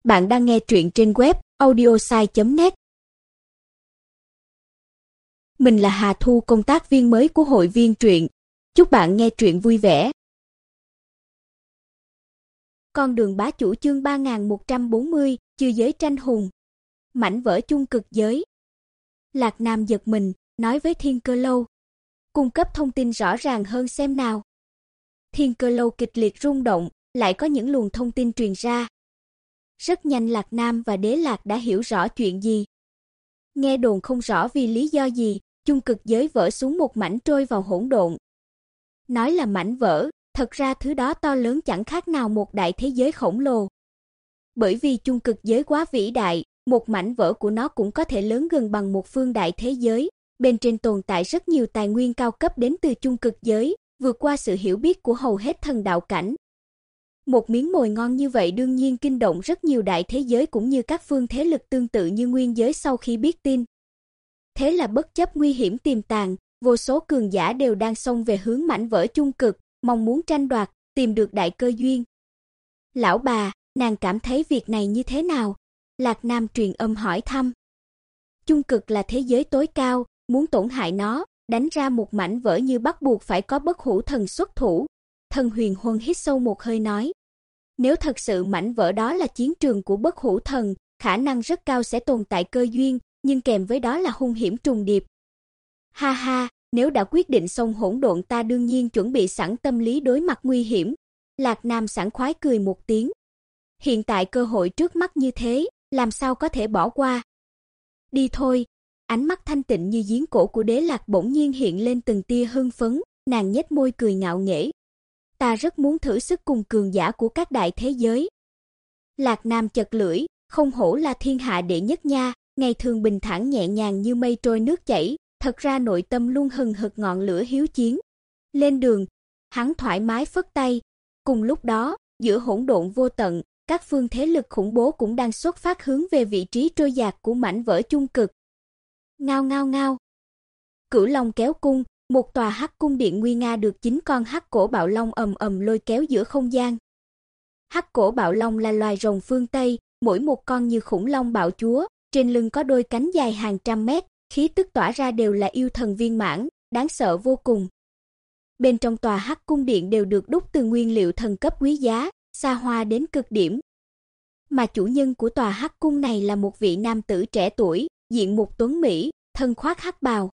Bạn đang nghe truyện trên web audiosai.net. Mình là Hà Thu, công tác viên mới của hội viên truyện. Chúc bạn nghe truyện vui vẻ. Con đường bá chủ chương 3140, chư giới tranh hùng. Mảnh vỡ chung cực giới. Lạc Nam giật mình, nói với Thiên Cơ Lâu. Cung cấp thông tin rõ ràng hơn xem nào. Thiên Cơ Lâu kịch liệt rung động, lại có những luồng thông tin truyền ra. Rất nhanh Lạc Nam và Đế Lạc đã hiểu rõ chuyện gì. Nghe đồn không rõ vì lý do gì, chung cực giới vỡ xuống một mảnh trôi vào hỗn độn. Nói là mảnh vỡ, thật ra thứ đó to lớn chẳng khác nào một đại thế giới khổng lồ. Bởi vì chung cực giới quá vĩ đại, một mảnh vỡ của nó cũng có thể lớn gần bằng một phương đại thế giới, bên trên tồn tại rất nhiều tài nguyên cao cấp đến từ chung cực giới, vượt qua sự hiểu biết của hầu hết thần đạo cảnh. Một miếng mồi ngon như vậy đương nhiên kinh động rất nhiều đại thế giới cũng như các phương thế lực tương tự như nguyên giới sau khi biết tin. Thế là bất chấp nguy hiểm tiềm tàng, vô số cường giả đều đang xông về hướng mảnh vỡ chung cực, mong muốn tranh đoạt, tìm được đại cơ duyên. Lão bà, nàng cảm thấy việc này như thế nào? Lạc Nam truyền âm hỏi thăm. Chung cực là thế giới tối cao, muốn tổn hại nó, đánh ra một mảnh vỡ như bắt buộc phải có bất hủ thần xuất thủ. Thần Huyền Huân hít sâu một hơi nói. Nếu thật sự mảnh vỡ đó là chiến trường của bất hủ thần, khả năng rất cao sẽ tồn tại cơ duyên, nhưng kèm với đó là hung hiểm trùng điệp. Ha ha, nếu đã quyết định xông hỗn độn ta đương nhiên chuẩn bị sẵn tâm lý đối mặt nguy hiểm. Lạc Nam sảng khoái cười một tiếng. Hiện tại cơ hội trước mắt như thế, làm sao có thể bỏ qua. Đi thôi. Ánh mắt thanh tịnh như giếng cổ của Đế Lạc bỗng nhiên hiện lên từng tia hưng phấn, nàng nhếch môi cười ngạo nghễ. Ta rất muốn thử sức cùng cường giả của các đại thế giới. Lạc Nam chật lưỡi, không hổ là thiên hạ đệ nhất nha, ngày thường bình thản nhẹ nhàng như mây trôi nước chảy, thật ra nội tâm luôn hừng hực ngọn lửa hiếu chiến. Lên đường, hắn thoải mái phất tay. Cùng lúc đó, giữa hỗn độn vô tận, các phương thế lực khủng bố cũng đang xuất phát hướng về vị trí trôi dạt của mảnh vỡ chung cực. Ngao ngao ngao. Cửu Long kéo cung, một tòa hắc cung điện nguy nga được 9 con hắc cổ bạo long ầm ầm lôi kéo giữa không gian. Hắc cổ bạo long là loài rồng phương Tây, mỗi một con như khủng long bạo chúa, trên lưng có đôi cánh dài hàng trăm mét, khí tức tỏa ra đều là yêu thần viên mãn, đáng sợ vô cùng. Bên trong tòa hắc cung điện đều được đúc từ nguyên liệu thần cấp quý giá, xa hoa đến cực điểm. Mà chủ nhân của tòa hắc cung này là một vị nam tử trẻ tuổi, diện mục tuấn mỹ, thân khoác hắc bào.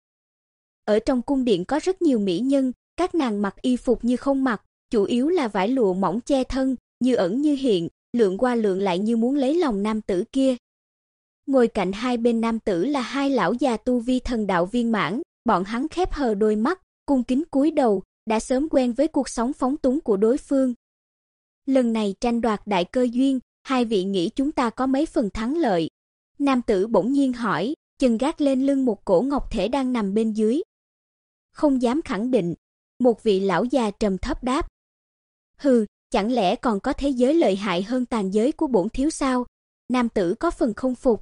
Ở trong cung điện có rất nhiều mỹ nhân, các nàng mặc y phục như không mặc, chủ yếu là vải lụa mỏng che thân, như ẩn như hiện, lượn qua lượn lại như muốn lấy lòng nam tử kia. Ngồi cạnh hai bên nam tử là hai lão già tu vi thần đạo viên mãn, bọn hắn khép hờ đôi mắt, cung kính cúi đầu, đã sớm quen với cuộc sống phóng túng của đối phương. Lần này tranh đoạt đại cơ duyên, hai vị nghĩ chúng ta có mấy phần thắng lợi? Nam tử bỗng nhiên hỏi, chân gác lên lưng một cổ ngọc thể đang nằm bên dưới. Không dám khẳng định, một vị lão già trầm thấp đáp. Hừ, chẳng lẽ còn có thế giới lợi hại hơn tàn giới của bổn thiếu sao? Nam tử có phần không phục.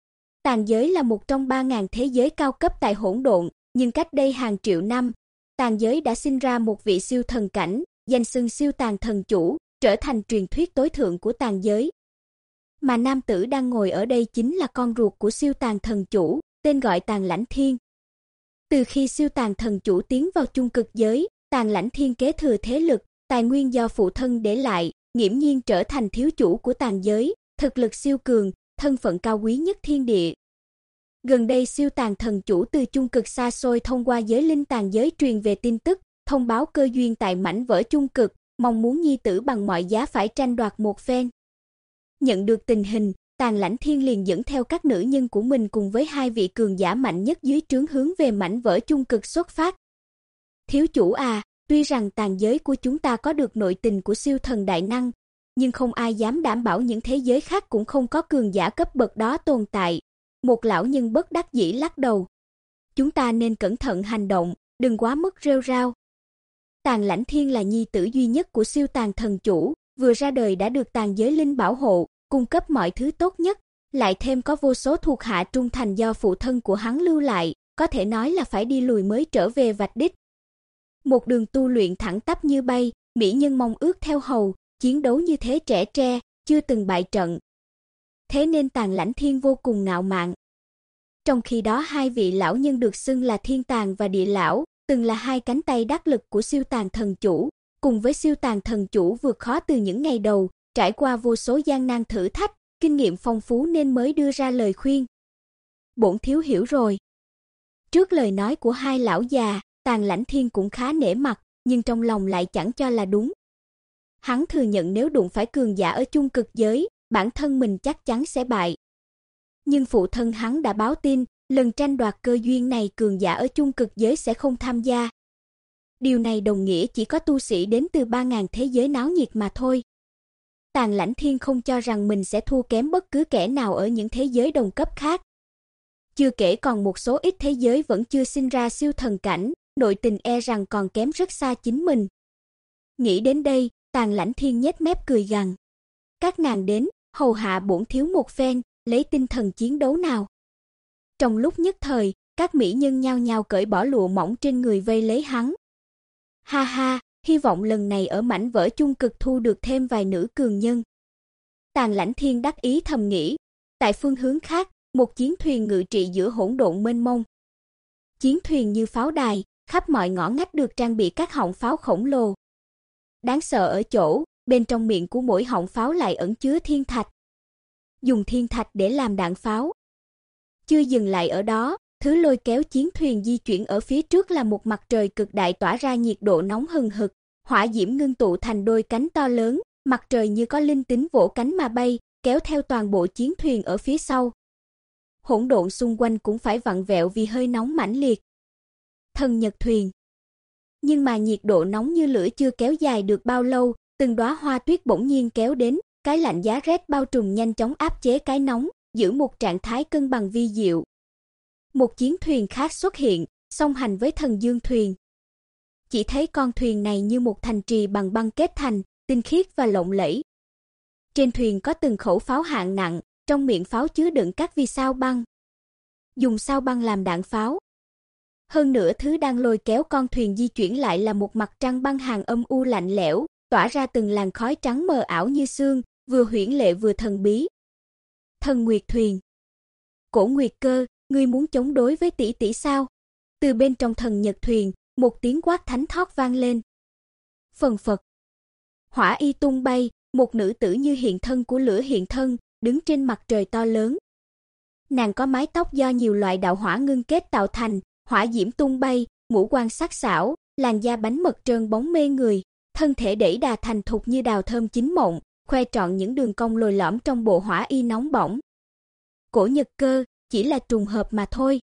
Tàn giới là một trong 3.000 thế giới cao cấp tại hỗn độn, nhưng cách đây hàng triệu năm, tàn giới đã sinh ra một vị siêu thần cảnh, danh xưng siêu tàn thần chủ, trở thành truyền thuyết tối thượng của tàn giới. Mà nam tử đang ngồi ở đây chính là con ruột của siêu tàn thần chủ, tên gọi Tàn Lãnh Thiên. Từ khi siêu tàn thần chủ tiến vào chung cực giới, Tàn Lãnh Thiên kế thừa thế lực, tài nguyên do phụ thân để lại, nghiễm nhiên trở thành thiếu chủ của tàn giới, thực lực siêu cường, thân phận cao quý nhất thiên địa. Gần đây siêu tàn thần chủ từ chung cực xa xôi thông qua giới linh tàn giới truyền về tin tức, thông báo cơ duyên tại mảnh vỡ chung cực, mong muốn nhi tử bằng mọi giá phải tranh đoạt một phen. Nhận được tình hình, Tàn Lãnh Thiên liền dẫn theo các nữ nhân của mình cùng với hai vị cường giả mạnh nhất dưới trướng hướng về mảnh vỡ chung cực xuất phát. Thiếu chủ à, tuy rằng tàn giới của chúng ta có được nội tình của siêu thần đại năng, nhưng không ai dám đảm bảo những thế giới khác cũng không có cường giả cấp bậc đó tồn tại. Một lão nhân bất đắc dĩ lắc đầu. Chúng ta nên cẩn thận hành động, đừng quá mức rêu rao. Tàn Lãnh Thiên là nhi tử duy nhất của siêu tàn thần chủ, vừa ra đời đã được tàn giới linh bảo hộ, cung cấp mọi thứ tốt nhất, lại thêm có vô số thuộc hạ trung thành do phụ thân của hắn lưu lại, có thể nói là phải đi lùi mới trở về vạch đích. Một đường tu luyện thẳng tắp như bay, mỹ nhân mong ước theo hầu, chiến đấu như thế trẻ tre, chưa từng bại trận. thế nên Tàn Lãnh Thiên vô cùng ngạo mạn. Trong khi đó hai vị lão nhân được xưng là Thiên Tàn và Địa Lão, từng là hai cánh tay đắc lực của Siêu Tàn Thần Chủ, cùng với Siêu Tàn Thần Chủ vượt khó từ những ngày đầu, trải qua vô số gian nan thử thách, kinh nghiệm phong phú nên mới đưa ra lời khuyên. Bổn thiếu hiểu rồi. Trước lời nói của hai lão già, Tàn Lãnh Thiên cũng khá nể mặt, nhưng trong lòng lại chẳng cho là đúng. Hắn thừa nhận nếu đụng phải cường giả ở chung cực giới, bản thân mình chắc chắn sẽ bại. Nhưng phụ thân hắn đã báo tin, lần tranh đoạt cơ duyên này cường giả ở chung cực giới sẽ không tham gia. Điều này đồng nghĩa chỉ có tu sĩ đến từ 3.000 thế giới náo nhiệt mà thôi. Tàn Lãnh Thiên không cho rằng mình sẽ thua kém bất cứ kẻ nào ở những thế giới đồng cấp khác. Chưa kể còn một số ít thế giới vẫn chưa sinh ra siêu thần cảnh, nội tình e rằng còn kém rất xa chính mình. Nghĩ đến đây, Tàn Lãnh Thiên nhếch mép cười gằn. Các nàng đến, hầu hạ bổn thiếu một phen, lấy tinh thần chiến đấu nào. Trong lúc nhất thời, các mỹ nhân nhao nhao cởi bỏ lụa mỏng trên người vây lấy hắn. Ha ha, hy vọng lần này ở mảnh vỡ chung cực thu được thêm vài nữ cường nhân. Tàn Lãnh Thiên đắc ý thầm nghĩ. Tại phương hướng khác, một chiến thuyền ngự trị giữa hỗn độn mênh mông. Chiến thuyền như pháo đài, khắp mọi ngõ ngách được trang bị các họng pháo khổng lồ. Đáng sợ ở chỗ, bên trong miệng của mỗi họng pháo lại ẩn chứa thiên thạch. Dùng thiên thạch để làm đạn pháo. Chưa dừng lại ở đó, thứ lôi kéo chiến thuyền di chuyển ở phía trước là một mặt trời cực đại tỏa ra nhiệt độ nóng hừng hực, hỏa diễm ngưng tụ thành đôi cánh to lớn, mặt trời như có linh tính vỗ cánh mà bay, kéo theo toàn bộ chiến thuyền ở phía sau. Hỗn độn xung quanh cũng phải vặn vẹo vì hơi nóng mãnh liệt. Thần nhật thuyền. Nhưng mà nhiệt độ nóng như lửa chưa kéo dài được bao lâu, từng đóa hoa tuyết bỗng nhiên kéo đến, cái lạnh giá rét bao trùm nhanh chóng áp chế cái nóng, giữ một trạng thái cân bằng vi diệu. Một chiến thuyền khác xuất hiện, song hành với thần dương thuyền. Chỉ thấy con thuyền này như một thành trì bằng băng kết thành, tinh khiết và lộng lẫy. Trên thuyền có từng khẩu pháo hạng nặng, trong miệng pháo chứa đựng các vì sao băng. Dùng sao băng làm đạn pháo. Hơn nữa thứ đang lôi kéo con thuyền di chuyển lại là một mặt trăng băng hàng âm u lạnh lẽo, tỏa ra từng làn khói trắng mờ ảo như sương, vừa huyễn lệ vừa thần bí. Thần Nguyệt thuyền. Cổ Nguyệt Cơ, ngươi muốn chống đối với tỷ tỷ sao? Từ bên trong thần nhật thuyền, một tiếng quát thánh thót vang lên. Phần phật. Hỏa y tung bay, một nữ tử như hiện thân của lửa hiện thân, đứng trên mặt trời to lớn. Nàng có mái tóc do nhiều loại đạo hỏa ngưng kết tạo thành, hỏa diễm tung bay, ngũ quan sắc sảo, làn da bánh mật trơn bóng mê người, thân thể đẩy đà thành thục như đào thơm chín mộng, khoe trọn những đường cong lồi lõm trong bộ hỏa y nóng bỏng. Cổ Nhật Cơ, chỉ là trùng hợp mà thôi.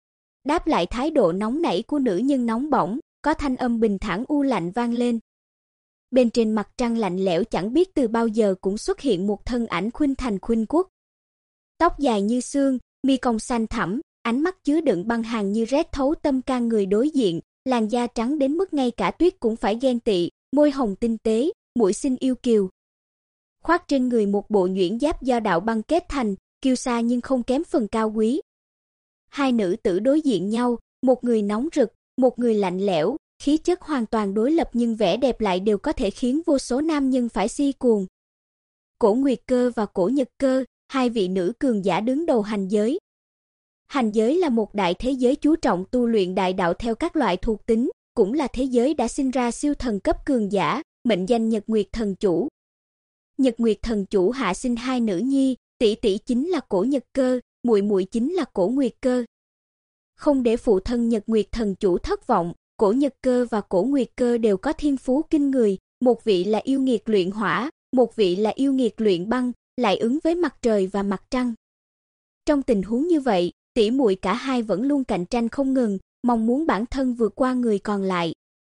Đáp lại thái độ nóng nảy của nữ nhân nóng bỏng, có thanh âm bình thản u lạnh vang lên. Bên trên mặt trăng lạnh lẽo chẳng biết từ bao giờ cũng xuất hiện một thân ảnh khuynh thành khuynh quốc. Tóc dài như sương, mi cong xanh thẳm, ánh mắt chứa đựng băng hàn như rét thấu tâm can người đối diện, làn da trắng đến mức ngay cả tuyết cũng phải ghen tị, môi hồng tinh tế, mũi xinh yêu kiều. Khoác trên người một bộ nhuyễn giáp do đạo băng kết thành, kiêu sa nhưng không kém phần cao quý. Hai nữ tử đối diện nhau, một người nóng rực, một người lạnh lẽo, khí chất hoàn toàn đối lập nhưng vẻ đẹp lại đều có thể khiến vô số nam nhân phải si cuồng. Cổ Nguyệt Cơ và Cổ Nhật Cơ, hai vị nữ cường giả đứng đầu hành giới. Hành giới là một đại thế giới chú trọng tu luyện đại đạo theo các loại thuộc tính, cũng là thế giới đã sinh ra siêu thần cấp cường giả, mệnh danh Nhật Nguyệt Thần Chủ. Nhật Nguyệt Thần Chủ hạ sinh hai nữ nhi, tỷ tỷ chính là Cổ Nhật Cơ, muội muội chính là Cổ Nguyệt Cơ. Không để phụ thân Nhật Nguyệt Thần Chủ thất vọng, Cổ Nhật Cơ và Cổ Nguyệt Cơ đều có thiên phú kinh người, một vị là yêu nghiệt luyện hỏa, một vị là yêu nghiệt luyện băng, lại ứng với mặt trời và mặt trăng. Trong tình huống như vậy, tỷ muội cả hai vẫn luôn cạnh tranh không ngừng, mong muốn bản thân vượt qua người còn lại.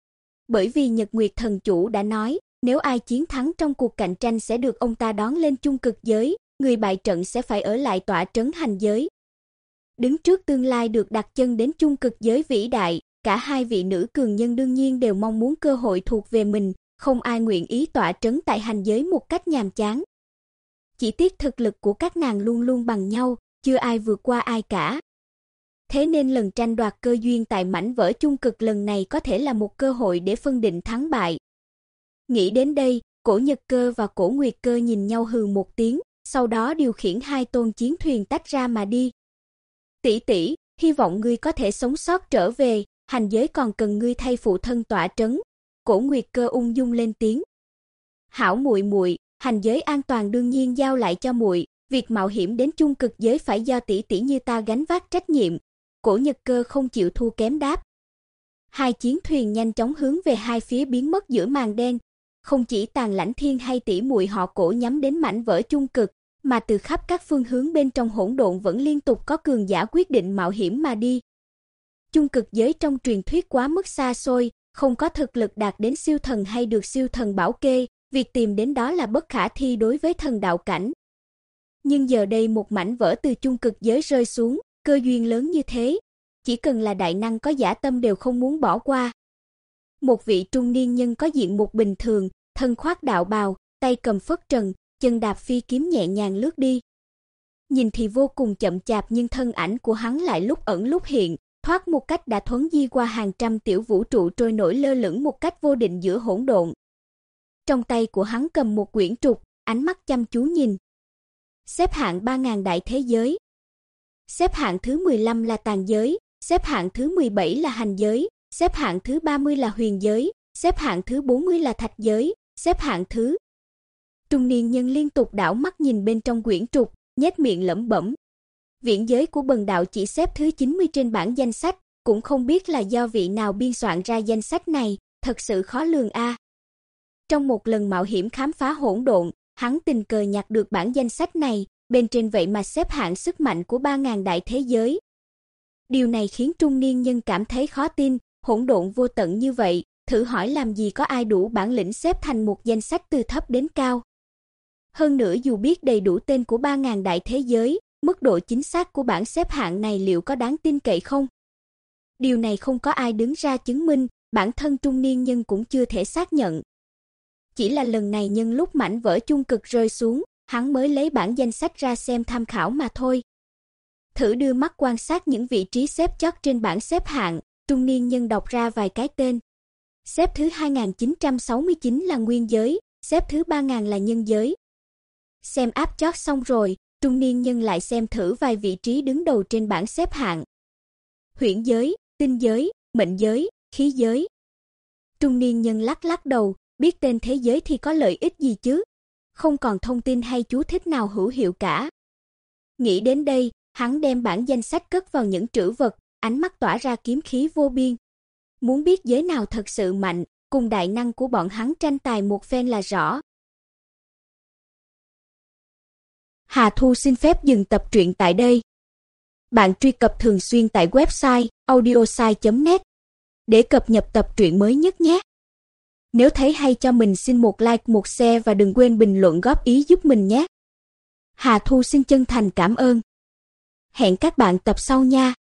Bởi vì Nhật Nguyệt Thần Chủ đã nói, nếu ai chiến thắng trong cuộc cạnh tranh sẽ được ông ta đón lên chung cực giới, người bại trận sẽ phải ở lại tọa trấn hành giới. Đứng trước tương lai được đặt chân đến chung cực giới vĩ đại, cả hai vị nữ cường nhân đương nhiên đều mong muốn cơ hội thuộc về mình, không ai nguyện ý tọa trấn tại hành giới một cách nhàm chán. Chỉ tiếc thực lực của các nàng luôn luôn bằng nhau, chưa ai vượt qua ai cả. Thế nên lần tranh đoạt cơ duyên tại mảnh vỡ chung cực lần này có thể là một cơ hội để phân định thắng bại. Nghĩ đến đây, Cổ Nhật Cơ và Cổ Nguyệt Cơ nhìn nhau hừ một tiếng, sau đó điều khiển 2 tôn chiến thuyền tách ra mà đi. Tỷ tỷ, hy vọng ngươi có thể sống sót trở về, hành giới còn cần ngươi thay phụ thân tọa trấn. Cổ Nguyệt Cơ ung dung lên tiếng. Hảo muội muội, hành giới an toàn đương nhiên giao lại cho muội, việc mạo hiểm đến chung cực giới phải do tỷ tỷ như ta gánh vác trách nhiệm. Cổ Nhật Cơ không chịu thua kém đáp. 2 chiến thuyền nhanh chóng hướng về hai phía biến mất giữa màn đen, không chỉ Tàn Lãnh Thiên hay tỷ muội họ Cổ nhắm đến mảnh vỡ chung cực, mà từ khắp các phương hướng bên trong hỗn độn vẫn liên tục có cường giả quyết định mạo hiểm mà đi. Chung cực giới trong truyền thuyết quá mức xa xôi, không có thực lực đạt đến siêu thần hay được siêu thần bảo kê, việc tìm đến đó là bất khả thi đối với thần đạo cảnh. Nhưng giờ đây một mảnh vỡ từ chung cực giới rơi xuống, cơ duyên lớn như thế, chỉ cần là đại năng có dã tâm đều không muốn bỏ qua. Một vị trung niên nhân có diện mục bình thường, thân khoác đạo bào, tay cầm phất trần, chân đạp phi kiếm nhẹ nhàng lướt đi. Nhìn thì vô cùng chậm chạp nhưng thân ảnh của hắn lại lúc ẩn lúc hiện, thoát một cách đã thuấn di qua hàng trăm tiểu vũ trụ trôi nổi lơ lửng một cách vô định giữa hỗn độn. Trong tay của hắn cầm một quyển trục, ánh mắt chăm chú nhìn. Xếp hạng 3000 đại thế giới. Xếp hạng thứ 15 là tàn giới, xếp hạng thứ 17 là hành giới, xếp hạng thứ 30 là huyền giới, xếp hạng thứ 40 là thạch giới, xếp hạng thứ. Trung niên nhân liên tục đảo mắt nhìn bên trong quyển trục, nhếch miệng lẩm bẩm. Viễn giới của bần đạo chỉ xếp thứ 90 trên bảng danh sách, cũng không biết là do vị nào biên soạn ra danh sách này, thật sự khó lường a. Trong một lần mạo hiểm khám phá hỗn độn, hắn tình cờ nhặt được bảng danh sách này, bên trên vậy mà xếp hạng sức mạnh của 3000 đại thế giới. Điều này khiến trung niên nhân cảm thấy khó tin, hỗn độn vô tận như vậy, thử hỏi làm gì có ai đủ bản lĩnh xếp thành một danh sách từ thấp đến cao. Hơn nữa dù biết đầy đủ tên của 3000 đại thế giới, mức độ chính xác của bảng xếp hạng này liệu có đáng tin cậy không? Điều này không có ai đứng ra chứng minh, bản thân trung niên nhân cũng chưa thể xác nhận. Chỉ là lần này nhân lúc mảnh vỡ chung cực rơi xuống, hắn mới lấy bảng danh sách ra xem tham khảo mà thôi. Thử đưa mắt quan sát những vị trí xếp chót trên bảng xếp hạng, trung niên nhân đọc ra vài cái tên. Xếp thứ 2969 là nguyên giới, xếp thứ 3000 là nhân giới. Xem áp chót xong rồi, trung niên nhân lại xem thử vài vị trí đứng đầu trên bảng xếp hạng. Huyễn giới, tinh giới, mệnh giới, khí giới. Trung niên nhân lắc lắc đầu, biết tên thế giới thì có lợi ích gì chứ? Không còn thông tin hay chú thích nào hữu hiệu cả. Nghĩ đến đây, hắn đem bảng danh sách cất vào những trữ vật, ánh mắt tỏa ra kiếm khí vô biên. Muốn biết giới nào thật sự mạnh, cùng đại năng của bọn hắn tranh tài một phen là rõ. Hà Thu xin phép dừng tập truyện tại đây. Bạn truy cập thường xuyên tại website audiosai.net để cập nhật tập truyện mới nhất nhé. Nếu thấy hay cho mình xin một like, một share và đừng quên bình luận góp ý giúp mình nhé. Hà Thu xin chân thành cảm ơn. Hẹn các bạn tập sau nha.